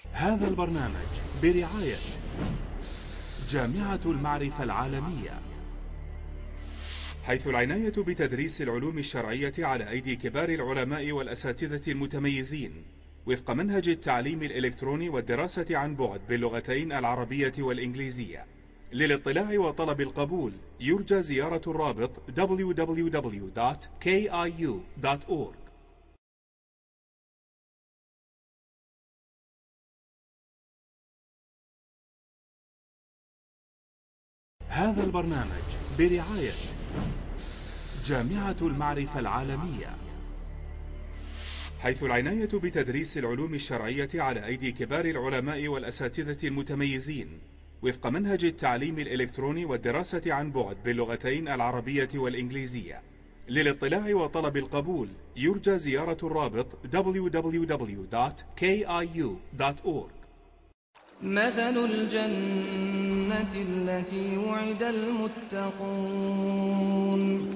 هذا البرنامج برعاية جامعة المعرفة العالمية، حيث العناية بتدريس العلوم الشرعية على أيدي كبار العلماء والأساتذة المتميزين وفق منهج التعليم الإلكتروني والدراسة عن بعد باللغتين العربية والإنجليزية. للاطلاع وطلب القبول يرجى زيارة الرابط www.kiu.org. هذا البرنامج برعاية جامعة المعرفة العالمية، حيث العناية بتدريس العلوم الشرعية على أيدي كبار العلماء والأساتذة المتميزين وفق منهج التعليم الإلكتروني والدراسة عن بعد باللغتين العربية والإنجليزية. للاطلاع وطلب القبول يرجى زيارة الرابط www.kiu.org. مثل الجنة التي وعد المتقون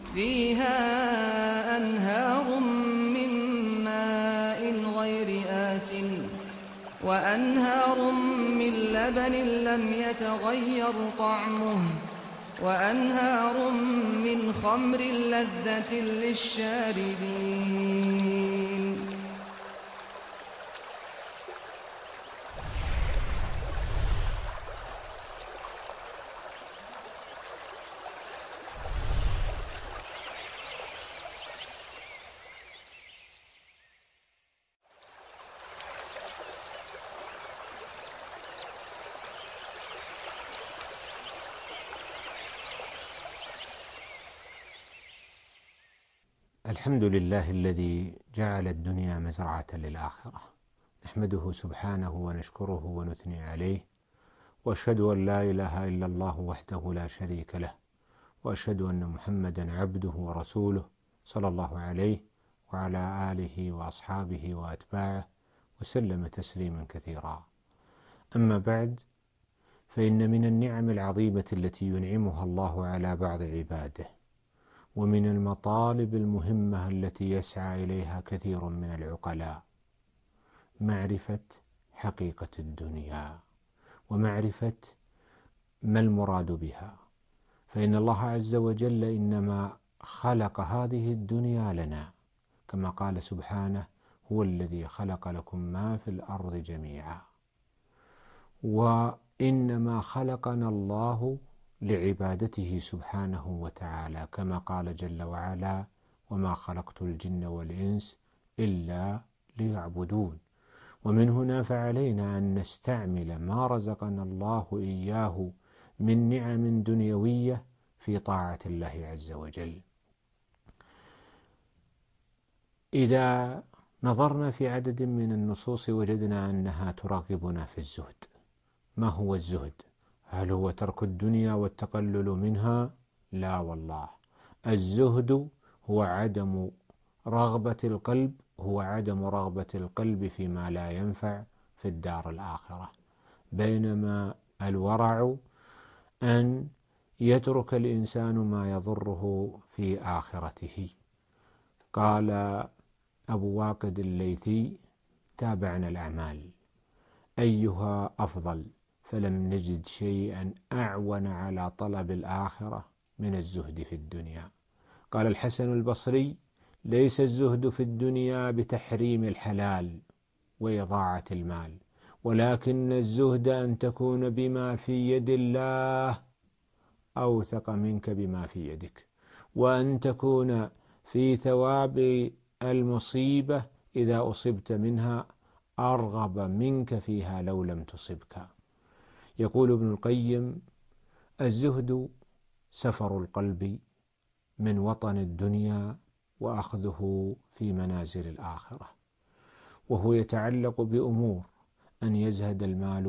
فيها أنهار من ماء غير آسن وأنهار من لبن لم يتغير طعمه وأنهار من خمر لذة للشاربين. الحمد لله الذي جعل الدنيا مزرعة للآخرة، نحمده سبحانه ونشكره ونثني عليه، وأشهد أن لا إله إلا الله وحده لا شريك له، وأشهد أن محمدا عبده ورسوله صلى الله عليه وعلى آله وأصحابه وأتباعه وسلم تسليما كثيرا. أما بعد، فإن من النعم العظيمة التي ينعمها الله على بعض عباده، ومن المطالب المهمة التي يسعى إليها كثير من العقلاء، معرفة حقيقة الدنيا ومعرفة ما المراد بها. فإن الله عز وجل إنما خلق هذه الدنيا لنا، كما قال سبحانه: هو الذي خلق لكم ما في الأرض جميعا. وإنما خلقنا الله لعبادته سبحانه وتعالى، كما قال جل وعلا: وما خلقت الجن والإنس إلا ليعبدون. ومن هنا فعلينا أن نستعمل ما رزقنا الله إياه من نعم دنيوية في طاعة الله عز وجل. إذا نظرنا في عدد من النصوص وجدنا أنها تراغبنا في الزهد. ما هو الزهد؟ هل هو ترك الدنيا والتقلل منها؟ لا والله، الزهد هو عدم رغبة القلب فيما لا ينفع في الدار الآخرة، بينما الورع أن يترك الإنسان ما يضره في آخرته. قال أبو واقد الليثي: تابعنا الأعمال أيها أفضل، فلم نجد شيئا أعون على طلب الآخرة من الزهد في الدنيا. قال الحسن البصري: ليس الزهد في الدنيا بتحريم الحلال وإضاعة المال، ولكن الزهد أن تكون بما في يد الله أوثق منك بما في يدك، وأن تكون في ثواب المصيبة إذا أصبت منها أرغب منك فيها لو لم تصبك. يقول ابن القيم: الزهد سفر القلب من وطن الدنيا وأخذه في منازل الآخرة، وهو يتعلق بأمور: أن يزهد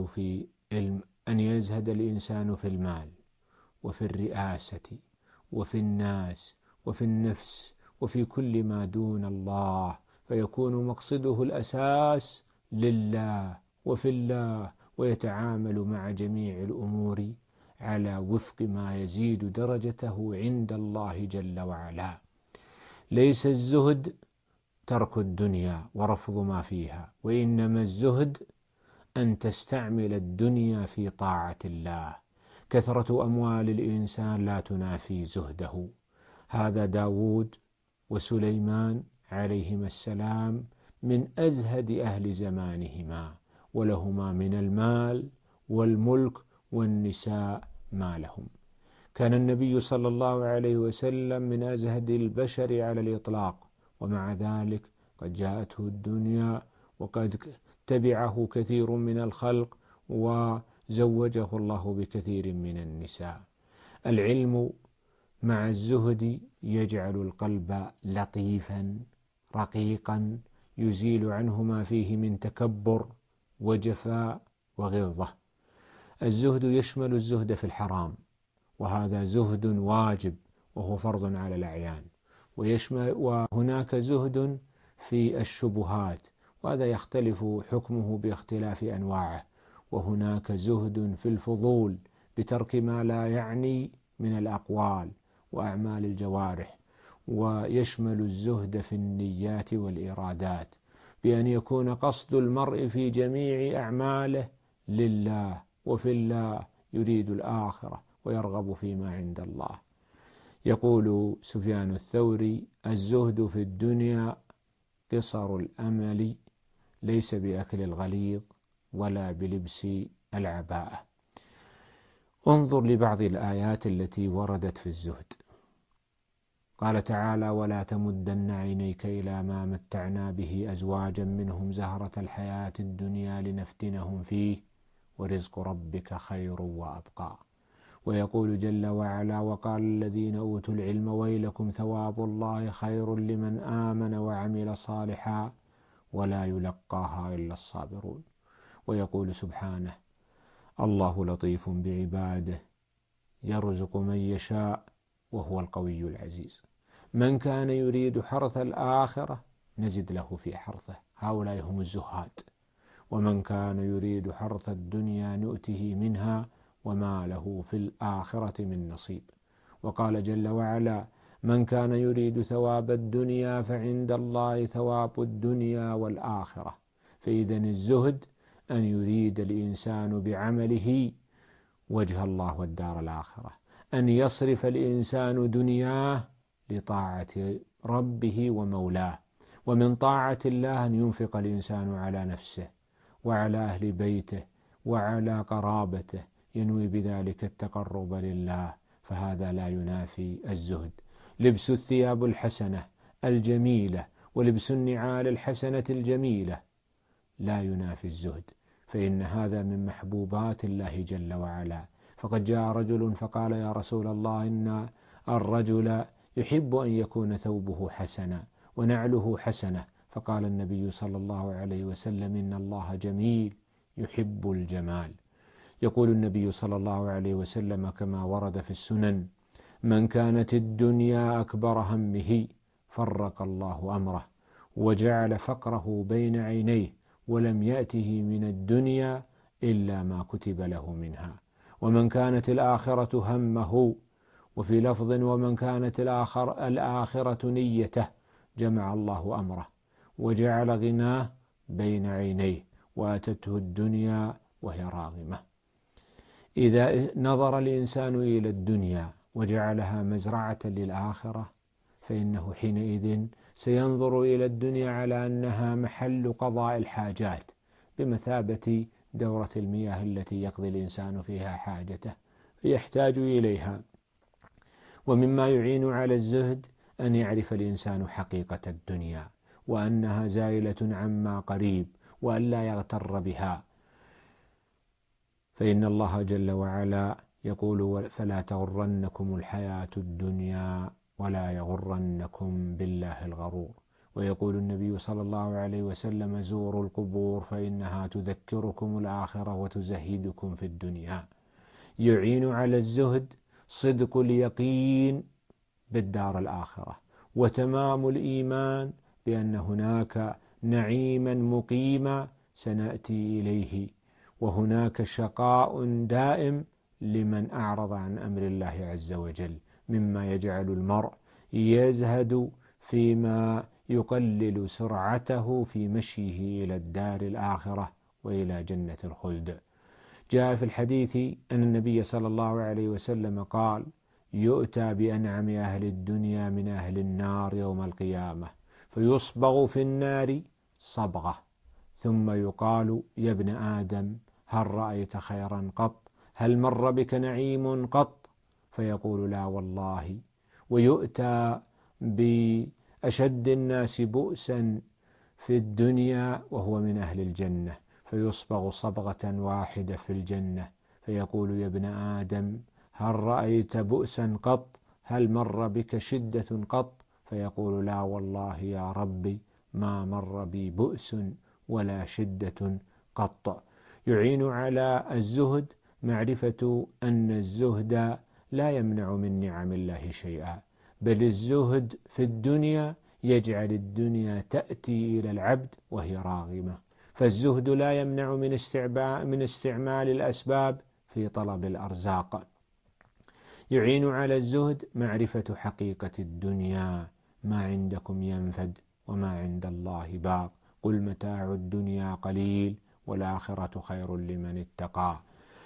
الإنسان في المال، وفي الرئاسة، وفي الناس، وفي النفس، وفي كل ما دون الله، فيكون مقصده الأساس لله وفي الله، ويتعامل مع جميع الأمور على وفق ما يزيد درجته عند الله جل وعلا. ليس الزهد ترك الدنيا ورفض ما فيها، وإنما الزهد أن تستعمل الدنيا في طاعة الله. كثرة أموال الإنسان لا تنافي زهده. هذا داود وسليمان عليهما السلام من أزهد أهل زمانهما، ولهما من المال والملك والنساء ما لهم. كان النبي صلى الله عليه وسلم من أزهد البشر على الإطلاق، ومع ذلك قد جاءته الدنيا وقد تبعه كثير من الخلق وزوجه الله بكثير من النساء. العلم مع الزهد يجعل القلب لطيفا رقيقا، يزيل عنه ما فيه من تكبر وجفاء وغلظة. الزهد يشمل الزهد في الحرام، وهذا زهد واجب وهو فرض على الأعيان، وهناك زهد في الشبهات، وهذا يختلف حكمه باختلاف أنواعه. وهناك زهد في الفضول بترك ما لا يعني من الأقوال وأعمال الجوارح. ويشمل الزهد في النيات والإرادات، بأن يكون قصد المرء في جميع أعماله لله وفي الله، يريد الآخرة ويرغب فيما عند الله. يقول سفيان الثوري: الزهد في الدنيا قصر الأمل، ليس بأكل الغليظ ولا بلبس العباءة. انظر لبعض الآيات التي وردت في الزهد. قال تعالى: ولا تمدن عينيك إلى ما متعنا به أزواجا منهم زهرة الحياة الدنيا لنفتنهم فيه ورزق ربك خير وأبقى. ويقول جل وعلا: وقال الذين أوتوا العلم ويلكم ثواب الله خير لمن آمن وعمل صالحا ولا يلقاها إلا الصابرون. ويقول سبحانه: الله لطيف بعباده يرزق من يشاء وهو القوي العزيز. من كان يريد حرث الآخرة نزد له في حرثه، هؤلاء هم الزهاد. ومن كان يريد حرث الدنيا نؤته منها وما له في الآخرة من نصيب. وقال جل وعلا: من كان يريد ثواب الدنيا فعند الله ثواب الدنيا والآخرة. فإذا الزهد أن يريد الإنسان بعمله وجه الله والدار الآخرة، أن يصرف الإنسان دنياه لطاعة ربه ومولاه. ومن طاعة الله أن ينفق الإنسان على نفسه وعلى أهل بيته وعلى قرابته، ينوي بذلك التقرب لله، فهذا لا ينافي الزهد. لبس الثياب الحسنة الجميلة ولبس النعال الحسنة الجميلة لا ينافي الزهد، فإن هذا من محبوبات الله جل وعلا. فقد جاء رجل فقال: يا رسول الله، إن الرجل يحب أن يكون ثوبه حسنا ونعله حسنة. فقال النبي صلى الله عليه وسلم: إن الله جميل يحب الجمال. يقول النبي صلى الله عليه وسلم كما ورد في السنن: من كانت الدنيا أكبر همه فرق الله أمره وجعل فقره بين عينيه ولم يأته من الدنيا إلا ما كتب له منها. ومن كانت الآخرة همه، وفي لفظ: ومن كانت الآخرة نيته، جمع الله أمره وجعل غناه بين عينيه وأتته الدنيا وهي راغمة. إذا نظر الإنسان إلى الدنيا وجعلها مزرعة للآخرة، فإنه حينئذ سينظر إلى الدنيا على أنها محل قضاء الحاجات، بمثابة دورة المياه التي يقضي الإنسان فيها حاجته يحتاج إليها. ومما يعين على الزهد أن يعرف الإنسان حقيقة الدنيا، وأنها زائلة عما قريب، وأن لا يغتر بها. فإن الله جل وعلا يقول: فلا تغرنكم الحياة الدنيا ولا يغرنكم بالله الغرور. ويقول النبي صلى الله عليه وسلم: زوروا القبور فإنها تذكركم الآخرة وتزهدكم في الدنيا. يعين على الزهد صدق اليقين بالدار الآخرة، وتمام الإيمان بأن هناك نعيما مقيما سنأتي إليه، وهناك شقاء دائم لمن أعرض عن أمر الله عز وجل، مما يجعل المرء يزهد فيما يقلل سرعته في مشيه إلى الدار الآخرة وإلى جنة الخلد. جاء في الحديث أن النبي صلى الله عليه وسلم قال: يؤتى بأنعم أهل الدنيا من أهل النار يوم القيامة فيصبغ في النار صبغة، ثم يقال: يا ابن آدم هل رأيت خيرا قط؟ هل مر بك نعيم قط؟ فيقول: لا والله. ويؤتى بأشد الناس بؤسا في الدنيا وهو من أهل الجنة فيصبغ صبغة واحدة في الجنة، فيقول: يا ابن آدم هل رأيت بؤسا قط؟ هل مر بك شدة قط؟ فيقول: لا والله يا ربي، ما مر بي بؤس ولا شدة قط. يعين على الزهد معرفة أن الزهد لا يمنع من نعم الله شيئا، بل الزهد في الدنيا يجعل الدنيا تأتي إلى العبد وهي راغمة، فالزهد لا يمنع من استعمال الأسباب في طلب الأرزاق. يعين على الزهد معرفة حقيقة الدنيا: ما عندكم ينفد وما عند الله باق، قل متاع الدنيا قليل والآخرة خير لمن اتقى.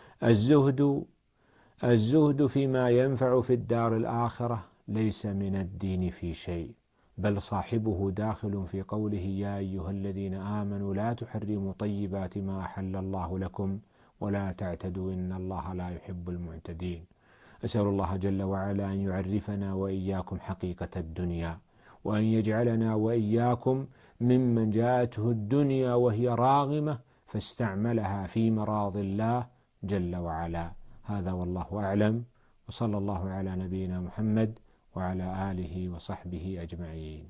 الزهد فيما ينفع في الدار الآخرة ليس من الدين في شيء، بل صاحبه داخل في قوله: يا أيها الذين آمنوا لا تحرموا طيبات ما أحل الله لكم ولا تعتدوا إن الله لا يحب المعتدين. أسأل الله جل وعلا أن يعرفنا وإياكم حقيقة الدنيا، وأن يجعلنا وإياكم ممن جاءته الدنيا وهي راغمة فاستعملها في مراض الله جل وعلا. هذا والله أعلم، وصلى الله على نبينا محمد وعلى آله وصحبه أجمعين.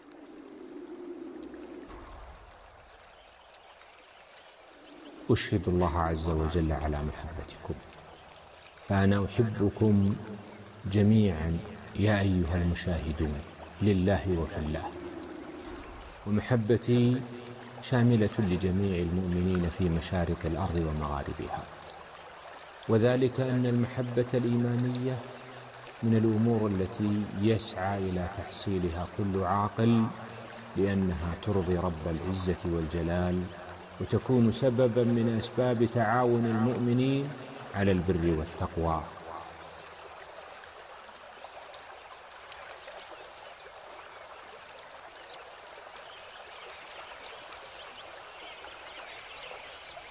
أشهد الله عز وجل على محبتكم، فأنا أحبكم جميعا يا أيها المشاهدون لله وفي الله، ومحبتي شاملة لجميع المؤمنين في مشارق الأرض ومغاربها، وذلك أن المحبة الإيمانية من الأمور التي يسعى إلى تحصيلها كل عاقل، لأنها ترضي رب العزة والجلال، وتكون سببا من أسباب تعاون المؤمنين على البر والتقوى.